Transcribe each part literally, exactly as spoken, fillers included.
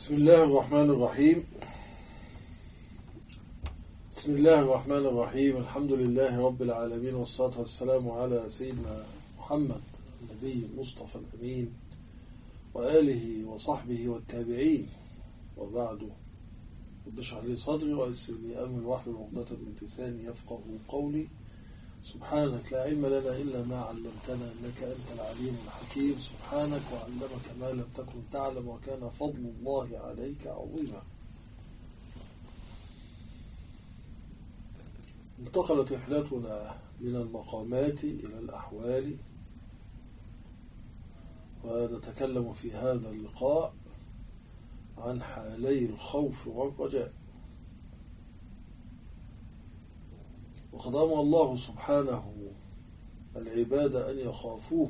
بسم الله الرحمن الرحيم بسم الله الرحمن الرحيم الحمد لله رب العالمين، والصلاة والسلام على سيدنا محمد النبي المصطفى الأمين وآله وصحبه والتابعين، وبعد. رب اشرح لي صدري ويسر لي أمري واحلل عقدة من لساني يفقه قولي. سبحانك لا علم لنا إلا ما علمتنا إنك أنت العليم الحكيم. سبحانك وعلمك ما لم تكن تعلم، وكان فضل الله عليك عظيما. انتقلت رحلتنا من المقامات إلى الأحوال، ونتكلم في هذا اللقاء عن حالي الخوف والرجاء. وقد أمر الله سبحانه العباد أن يخافوه،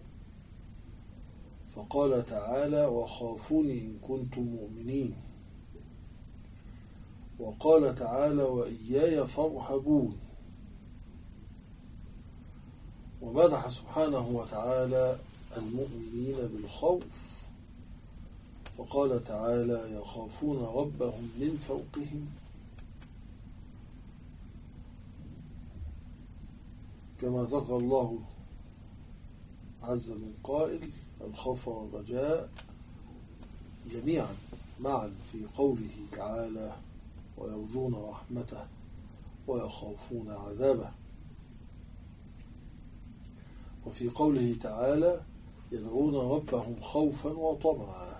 فقال تعالى: وخافوني إن كنتم مؤمنين. وقال تعالى: وإياي فارهبون. ومدح سبحانه وتعالى المؤمنين بالخوف، فقال تعالى: يخافون ربهم من فوقهم، كما ذكر الله عز من قائل الخوف والرجاء جميعا معا في قوله تعالى: ويرجون رحمته ويخافون عذابه. وفي قوله تعالى: يدعون ربهم خوفا وطمعا.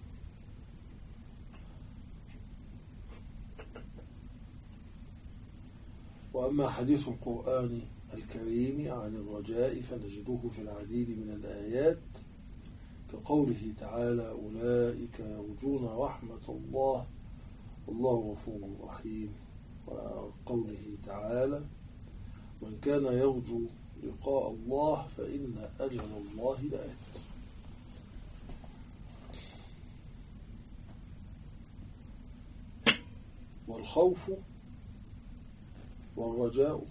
وأما حديث القرآن الكريم عن الرجاء فنجده في العديد من الآيات، كقوله تعالى: أولئك يرجون رحمة الله والله غفور رحيم. وقوله تعالى: من كان يرجو لقاء الله فإن أجل الله لآت. والخوف والرجاء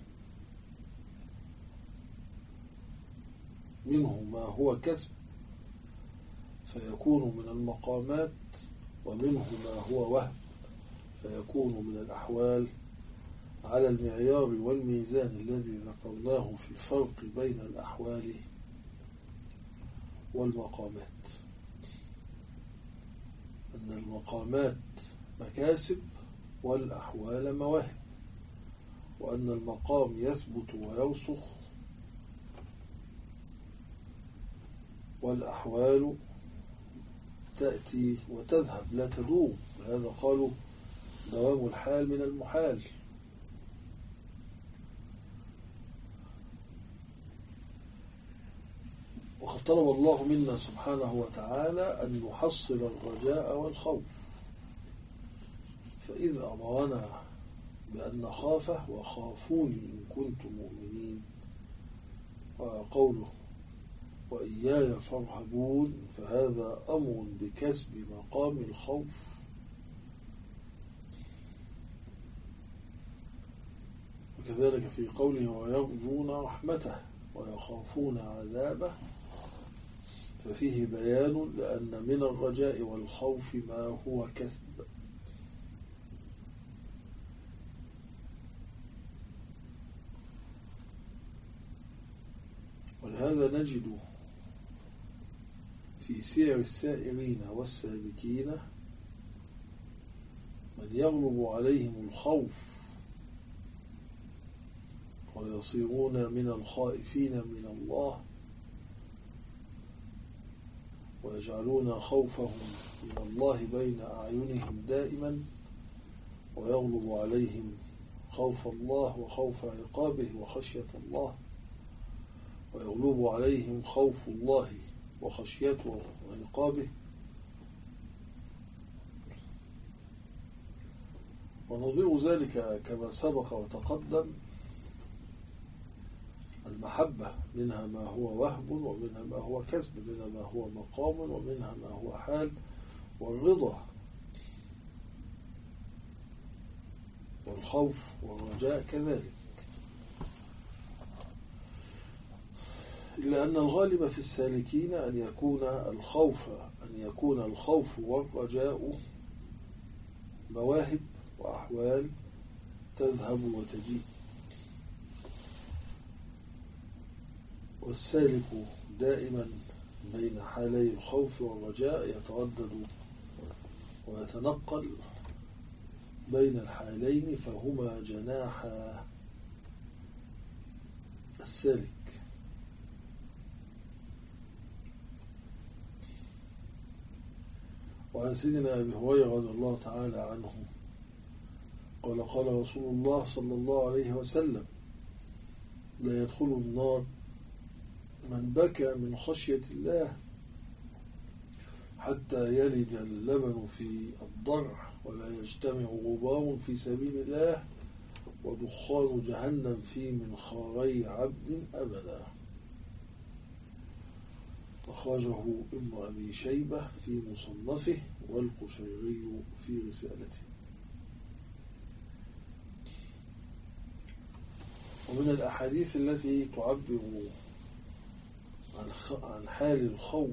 منه ما هو كسب فيكون من المقامات، ومنه ما هو وهم فيكون من الأحوال، على المعيار والميزان الذي ذكرناه في الفرق بين الأحوال والمقامات، أن المقامات مكاسب والأحوال مواهب، وأن المقام يثبت ويرسخ والأحوال تأتي وتذهب لا تدوم. لهذا قالوا دوام الحال من المحال. وقد طلب الله منا سبحانه وتعالى أن نحصل الرجاء والخوف، فإذا أمرنا بأن نخافه: وخافوني إن كنتم مؤمنين، وقوله: وإياي فارهبون، فهذا أمر بكسب مقام الخوف. وكذلك في قوله: ويرجون رحمته ويخافون عذابه، ففيه بيان لأن من الرجاء والخوف ما هو كسب. ولهذا نجد في سير السائرين والسالكين من يغلب عليهم الخوف ويصيرون من الخائفين من الله، ويجعلون خوفهم من الله بين أعينهم دائما، ويغلب عليهم خوف الله وخوف عقابه وخشية الله، ويغلب عليهم خوف الله وخشيته وعقابه. ونظير ذلك كما سبق وتقدم المحبة، منها ما هو وهب ومنها ما هو كسب، منها ما هو مقام ومنها ما هو حال. والرضا والخوف والرجاء كذلك، إلا أن الغالب في السالكين أن يكون الخوف أن أن يكون الخوف والرجاء مواهب وأحوال تذهب وتجيء، والسالك دائما بين حالي الخوف والرجاء يتردد ويتنقل بين الحالين، فهما جناح السالك. وعن سيدنا أبي هريرة رضي الله تعالى عنه قال قال رسول الله صلى الله عليه وسلم: لا يدخل النار من بكى من خشية الله حتى يلج اللبن في الضرع، ولا يجتمع غبار في سبيل الله ودخان جهنم في منخاري عبد أبدا. أخرجه ابن أبي شيبة في مصنفه والقشيري في رسالته. ومن الأحاديث التي تعبر عن حال الخوف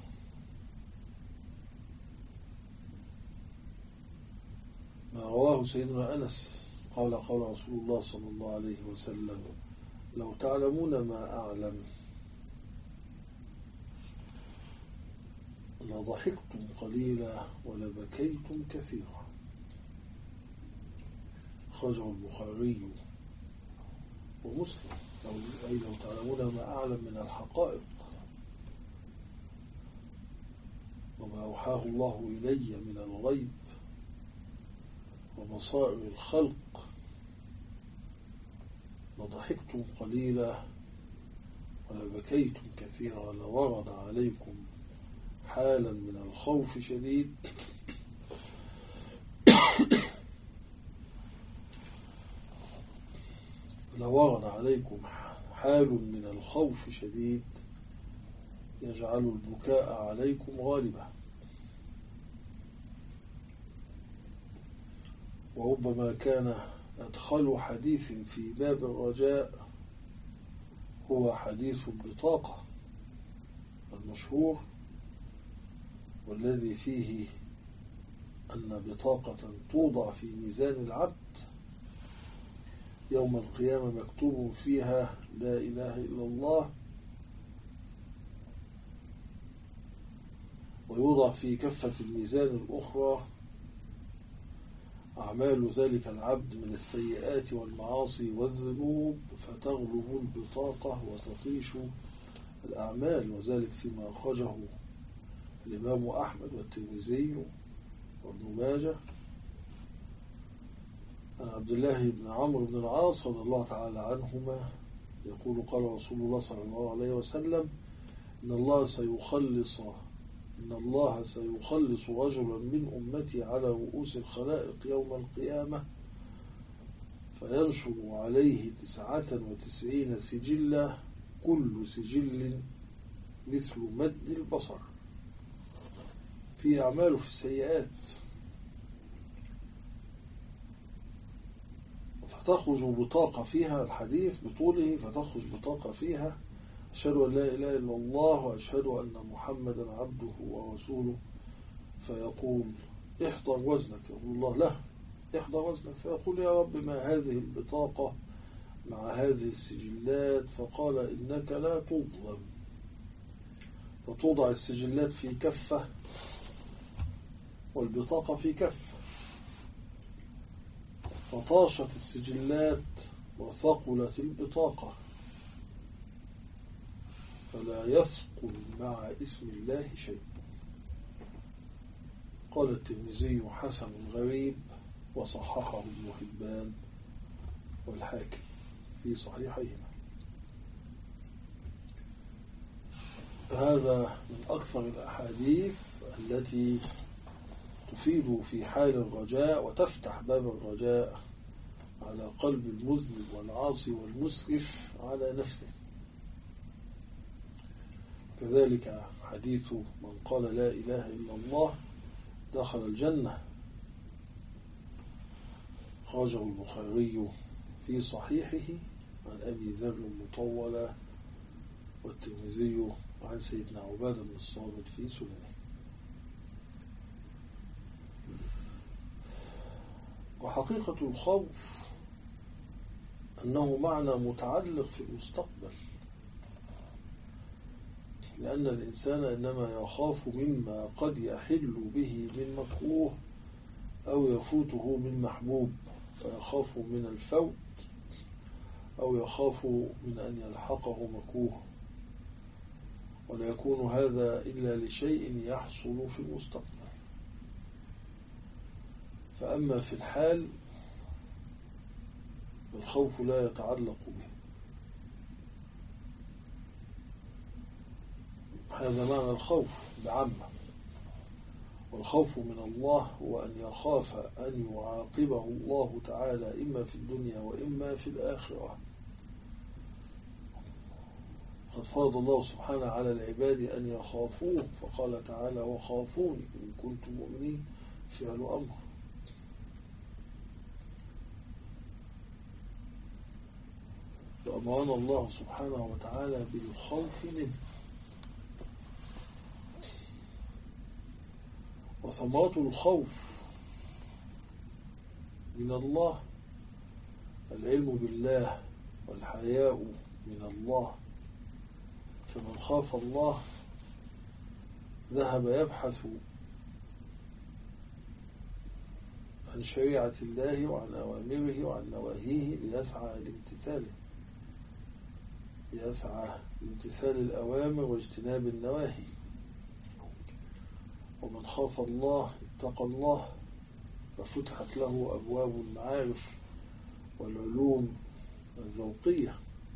ما رواه سيدنا أنس قال قال رسول الله صلى الله عليه وسلم: لو تعلمون ما أعلم لضحكتم قليلا ولبكيتم كثيرا. خرجه البخاري ومسلم. أي لو تعلمون ما أعلم من الحقائق وما أوحاه الله إلي من الغيب ومصائر الخلق لضحكتم قليلا ولبكيتم كثيرا، لورد عليكم حالا من الخوف شديد لورد عليكم حال من الخوف شديد يجعل البكاء عليكم غالبا. وربما كان أدخل حديث في باب الرجاء هو حديث البطاقة المشهور، والذي فيه أن بطاقة توضع في ميزان العبد يوم القيامة مكتوب فيها لا إله إلا الله، ويوضع في كفة الميزان الأخرى أعمال ذلك العبد من السيئات والمعاصي والذنوب، فتغلب البطاقة وتطيش الأعمال. وذلك فيما أخرجه الإمام أحمد والترمذي وابن ماجه عن عبد الله بن عمرو بن العاص رضي الله تعالى عنهما يقول قال رسول الله صلى الله عليه وسلم: إن الله سيخلص إن الله سيخلص رجلا من أمتي على رؤوس الخلائق يوم القيامة، فينشر عليه تسعة وتسعين سجلا، كل سجل مثل مد البصر، في أعماله في السيئات، فتخرج بطاقة فيها الحديث بطوله، فتخرج بطاقة فيها: أشهد أن لا إله إلا الله وأشهد أن محمدا عبده ورسوله. فيقول: احضر وزنك. يقول الله: له احضر وزنك. فيقول: يا رب ما هذه البطاقة مع هذه السجلات؟ فقال: إنك لا تظلم. فتوضع السجلات في كفة والبطاقة في كفة، فطاشت السجلات وثقلت البطاقة، فلا يثقل مع اسم الله شيء. قال الترمذي: حسن غريب، وصححه ابن حبان والحاكم في صحيحيهما. فهذا من أكثر الأحاديث التي تفيد في حال الرجاء وتفتح باب الرجاء على قلب المذنب والعاصي والمسرف على نفسه. كذلك حديث من قال لا إله إلا الله دخل الجنة، خرجه البخاري في صحيحه عن أبي ذر مطولة، والترمذي عن سيدنا عبادة بن الصامت في سننه. وحقيقة الخوف أنه معنى متعلق في المستقبل، لأن الإنسان إنما يخاف مما قد يحل به من مكروه أو يفوته من محبوب، فيخاف من الفوت أو يخاف من أن يلحقه مكروه، ولا يكون هذا إلا لشيء يحصل في المستقبل. فأما في الحال الخوف لا يتعلق به. هذا معنى الخوف بعامة. والخوف من الله هو أن يخاف أن يعاقبه الله تعالى إما في الدنيا وإما في الآخرة. قد فرض الله سبحانه على العباد أن يخافوه، فقال تعالى وخافوني إن كنتم مؤمنين، فعل أمر. فأمرنا الله سبحانه وتعالى بالخوف منه. وثمرات الخوف من الله العلم بالله والحياء من الله. فمن خاف الله ذهب يبحث عن شريعة الله وعن أوامره وعن نواهيه ليسعى لامتثاله، يسعى لامتثال الأوامر واجتناب النواهي. ومن خاف الله اتقى الله، ففتحت له أبواب المعارف والعلوم الذوقية.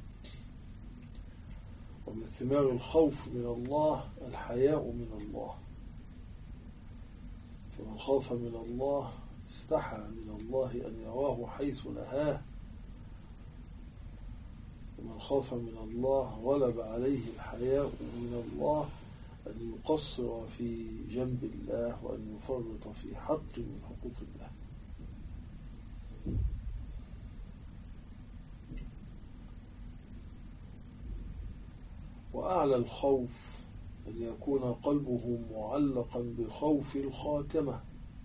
ومن ثمار الخوف من الله الحياء من الله. فمن خاف من الله استحى من الله أن يراه حيث نهاه. ومن خاف من الله غلب عليه الحياء من الله أن يقصر في جنب الله وأن يفرط في حق من حقوق الله. وأعلى الخوف أن يكون قلبه معلقا بخوف الخاتمة،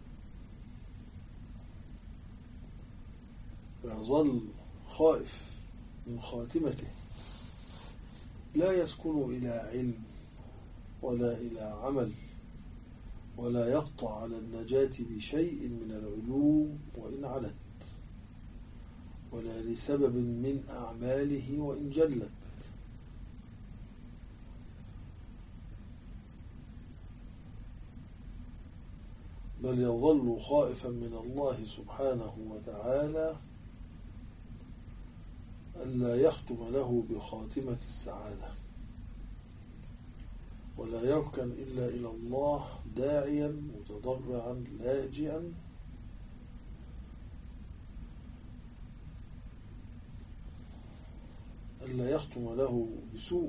فيظل خائف من خاتمته، لا يسكن إلى علم ولا إلى عمل، ولا يقطع على النجاة بشيء من العلوم وإن علت، ولا لسبب من أعماله وإن جلت. بل يظل خائفا من الله سبحانه وتعالى ألا يختم له بخاتمة السعادة، ولا يركن إلا إلى الله داعيا متضرعا لاجئا ألا يختم له بسوء.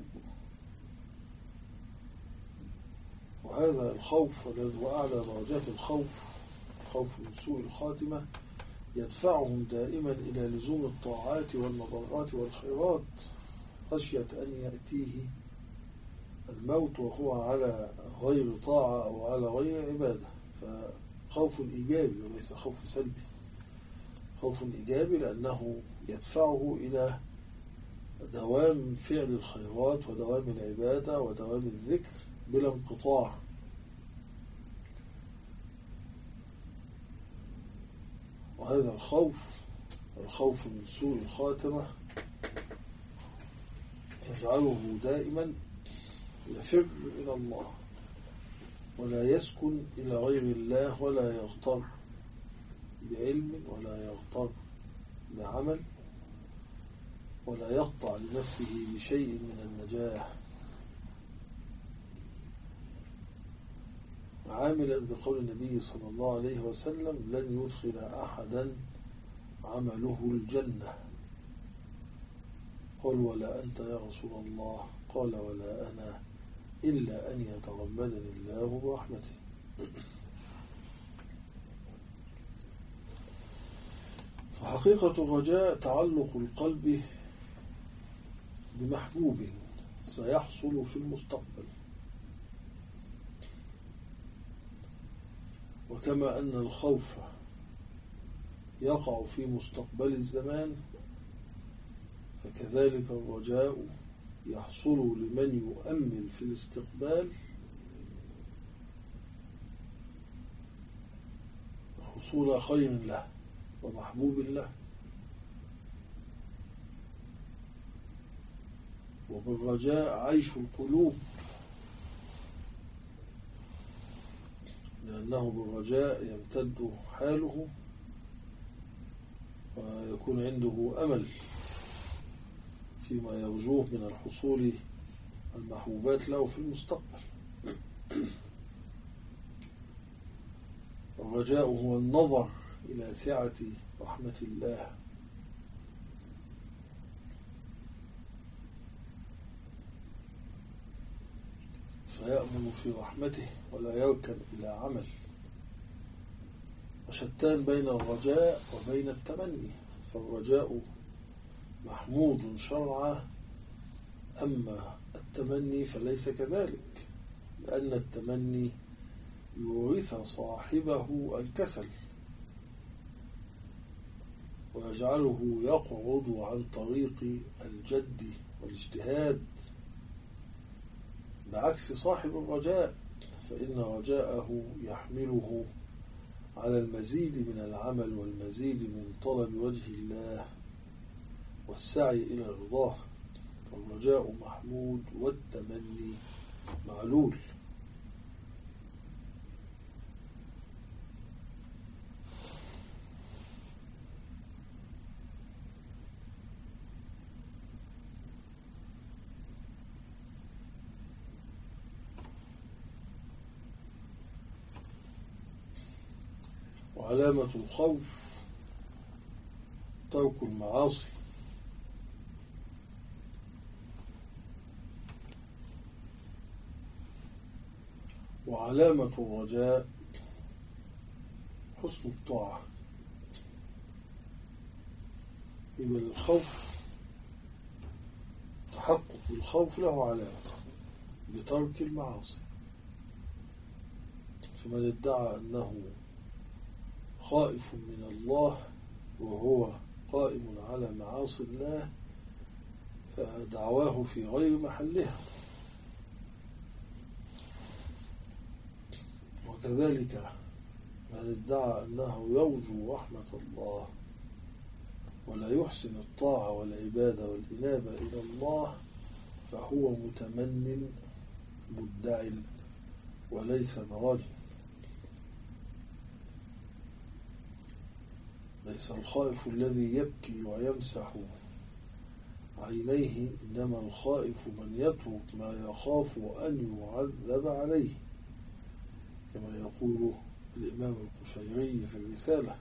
وهذا الخوف وأعلى درجات الخوف، خوف من سوء الخاتمة، يدفعهم دائما إلى لزوم الطاعات والمضرات والخيرات، خشية أن يأتيه الموت وهو على غير طاعة أو على غير عبادة. فخوف إيجابي وليس خوف سلبي. خوف إيجابي لأنه يدفعه إلى دوام فعل الخيرات ودوام العبادة ودوام الذكر بلا انقطاع. وهذا الخوف، الخوف من سوء الخاتمة، يجعله دائما يفر إلى الله، ولا يسكن إلى غير الله، ولا يغتر بعلم ولا يغتر بعمل، ولا يقطع لنفسه بشيء من النجاح، عاملا بقول النبي صلى الله عليه وسلم لن يدخل أحدا عمله الجنة. قال ولا أنت يا رسول الله؟ قال ولا أنا إلا أن يتغمدني الله برحمته. فحقيقة الرجاء تعلق القلب بمحبوب سيحصل في المستقبل. وكما أن الخوف يقع في مستقبل الزمان، فكذلك الرجاء يحصل لمن يؤمل في الاستقبال حصول خير له ومحبوب له. وبالرجاء عيش القلوب، لأنه بالرجاء يمتد حاله ويكون عنده أمل فيما يرجوه من الحصول المحبوبات له في المستقبل. الرجاء هو النظر إلى سعة رحمة الله، فيأمل في رحمته ولا يركن إلى عمل. وشتان بين الرجاء وبين التمني، فالرجاء محمود شرعا، أما التمني فليس كذلك، لأن التمني يورث صاحبه الكسل ويجعله يقعد عن طريق الجد والاجتهاد، بعكس صاحب الرجاء فإن رجاءه يحمله على المزيد من العمل والمزيد من طلب وجه الله والسعي إلى رضاه. فالرجاء محمود والتمني معلول. وعلامة الخوف ترك المعاصي، وعلامة الرجاء حسن الطاعة. يبقى الخوف تحقق الخوف له علامة بترك المعاصي، فمن ادعى أنه خائف من الله وهو قائم على معاصي الله فدعواه في غير محلها. وكذلك من ادعى أنه يرجو رحمة الله ولا يحسن الطاعة والعبادة والإنابة إلى الله فهو متمن مدعي وليس براج. ليس الخائف الذي يبكي ويمسح عينيه، إنما الخائف من يترك ما يخاف أن يعذب عليه، كما يقول الإمام القشيري في الرسالة.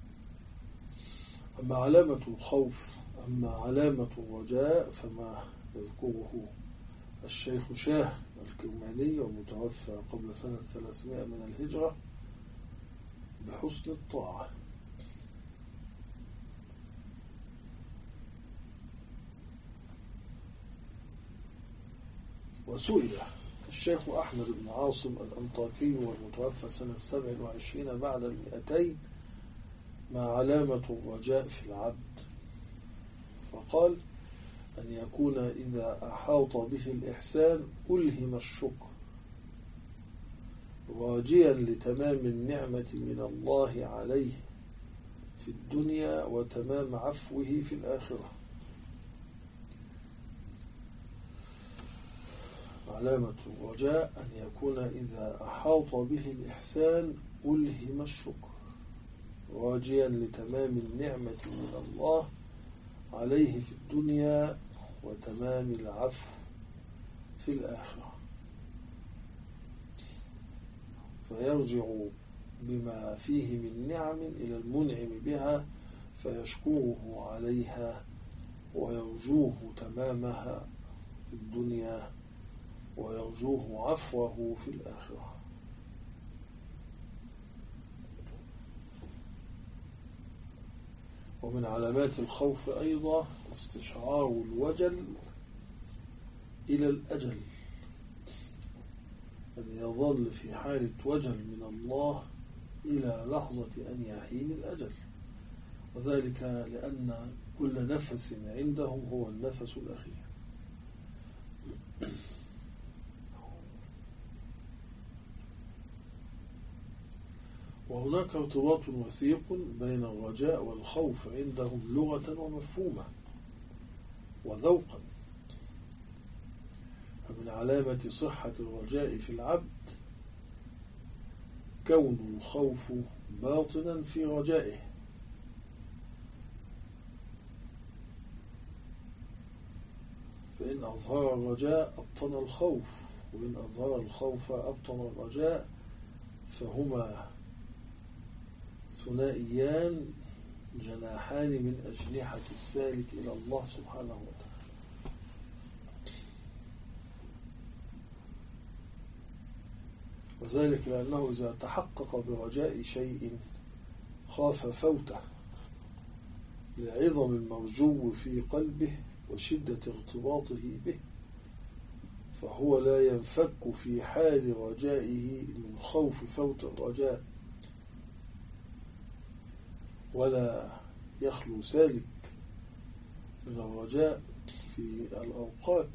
أما علامة الخوف أما علامة الرجاء فما يذكره الشيخ شاه الكرماني ومتوفى قبل سنة ثلاثمائة من الهجرة بحسن الطاعة. وسئل الشيخ أحمد بن عاصم الأنطاكي والمتوفى سنة سبع وعشرين بعد المئتين ما علامة الرجاء في العبد، فقال أن يكون إذا أحاط به الإحسان ألهم الشكر راجيا لتمام النعمة من الله عليه في الدنيا وتمام عفوه في الآخرة. علامة الرجاء أن يكون إذا أحاط به الإحسان ألهم الشكر راجيا لتمام النعمة من الله عليه في الدنيا وتمام العفو في الآخرة، فيرجع بما فيه من نعم إلى المنعم بها فيشكره عليها ويرجوه تمامها في الدنيا ويرجوه عفوه في الآخرة. ومن علامات الخوف أيضا استشعار الوجل إلى الأجل، أن يظل في حالة وجل من الله إلى لحظة أن يحين الأجل، وذلك لأن كل نفس عندهم هو النفس الأخير. وهناك ارتباط وثيق بين الرجاء والخوف عندهم لغة ومفهوما وذوقا. فمن علامة صحة الرجاء في العبد كون الخوف باطنا في رجائه، فإن أظهر الرجاء أبطن الخوف، وإن أظهر الخوف أبطن الرجاء، فهما ثنائيان جناحان من أجنحة السالك إلى الله سبحانه وتعالى. وذلك لأنه إذا تحقق برجاء شيء خاف فوته لعظم المرجو في قلبه وشدة ارتباطه به، فهو لا ينفك في حال رجائه من خوف فوت الرجاء، ولا يخلو سالك من الرجاء في الأوقات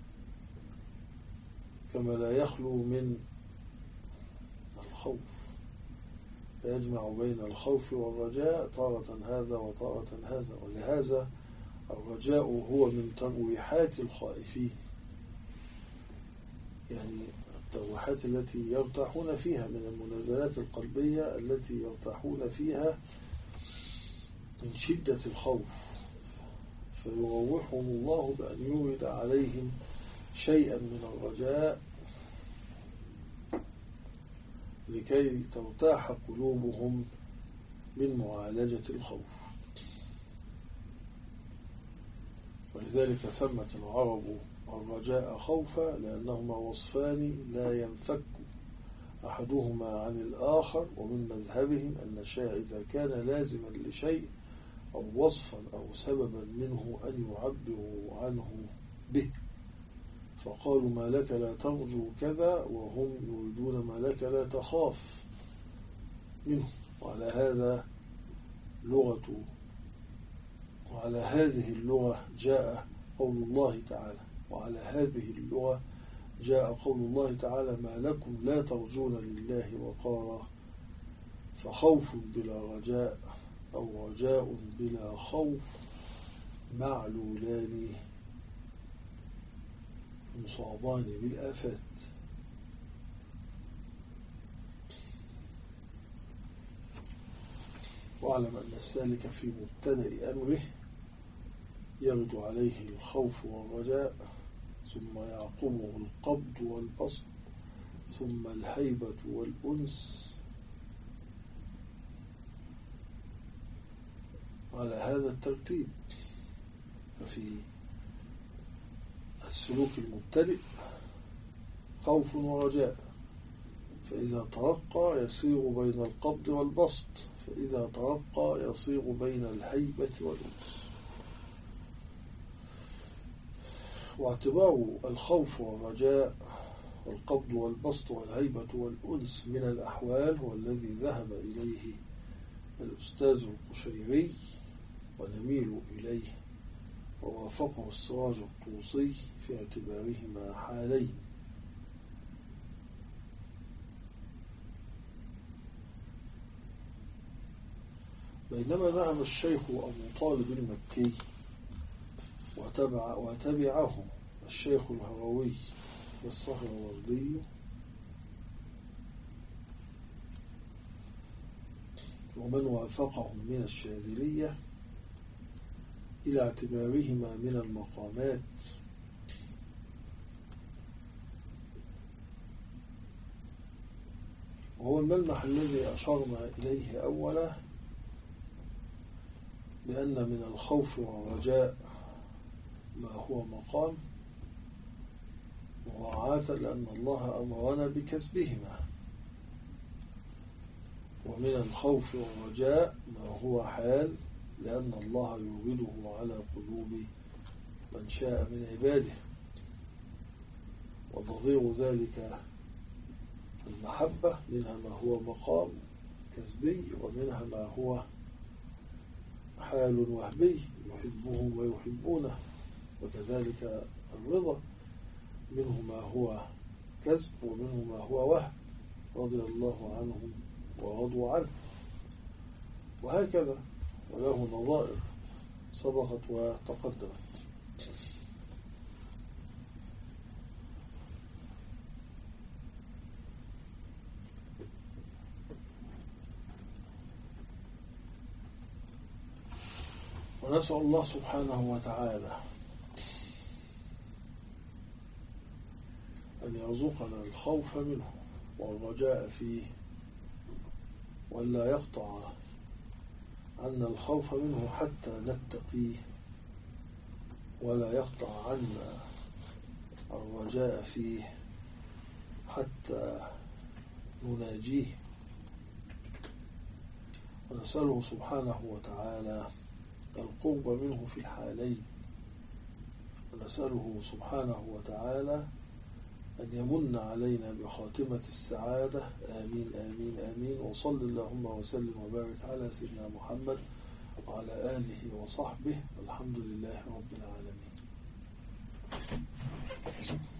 كما لا يخلو من الخوف، فيجمع بين الخوف والرجاء تارة هذا وتارة هذا. ولهذا الرجاء هو من ترويحات الخائفين، يعني الترويحات التي يرتاحون فيها، من المنازلات القلبية التي يرتاحون فيها من شدة الخوف، فيروحهم الله بأن يورد عليهم شيئا من الرجاء لكي ترتاح قلوبهم من معالجة الخوف. ولذلك سمت العرب الرجاء خوفا، لأنهما وصفان لا ينفك أحدهما عن الآخر، ومن مذهبهم أن الشيء إذا كان لازما لشيء أو وصفا أو سببا منه أن يعبروا عنه به، فقالوا ما لك لا ترجو كذا، وهم يريدون ما لك لا تخاف منه. وعلى هذا لغة وعلى هذه اللغة جاء قول الله تعالى وعلى هذه اللغة جاء قول الله تعالى ما لكم لا ترجون لله وقارا، فخوف بلا رجاء أو رجاء بلا خوف معلولان مصابان بالآفات. واعلم أن السالك في مبتدأ أمره يرد عليه الخوف والرجاء، ثم يعقبه القبض والبسط، ثم الهيبة والأنس، على هذا الترتيب. ففي السلوك المبتدئ خوف ورجاء، فإذا ترقى يصير بين القبض والبسط، فإذا ترقى يصير بين الهيبة والأنس. واعتبار الخوف والرجاء والقبض والبسط والهيبة والأنس من الأحوال هو الذي ذهب إليه الأستاذ القشيري ونميل إليه، ووافقه السراج الطوسي في اعتبارهما حالين. بينما ذهب الشيخ أبو طالب المكي وتبع وتبعه الشيخ الهروي والصخر الوردي ومن وافقهم من الشاذلية إلى اعتبارهما من المقامات، وهو الملمح الذي أشرنا إليه أولا، بأن من الخوف والرجاء ما هو مقام مراعاة لأن الله أمرنا بكسبهما، ومن الخوف والرجاء ما هو حال لأن الله يورده على قلوب من شاء من عباده، ونظير ذلك المحبة منها ما هو مقام كسبي، ومنها ما هو حال وهمي يحبهم ويحبونه، وكذلك الرضا منه ما هو كذب ومنه ما هو وهم، رضي الله عنهم ورضوا عنه، وهكذا، وله نظائر سبقت وتقدمت. ونسأل الله سبحانه وتعالى أن يرزقنا الخوف منه والرجاء فيه، ولا يقطع عنا الخوف منه حتى نتقيه، ولا يقطع عنا الرجاء فيه حتى نناجيه. ونسأله سبحانه وتعالى القرب منه في الحالين، ونسأله سبحانه وتعالى أن يمن علينا بخاتمة السعادة. آمين آمين آمين. وصل اللهم وسلم وبارك على سيدنا محمد وعلى آله وصحبه، والحمد لله رب العالمين.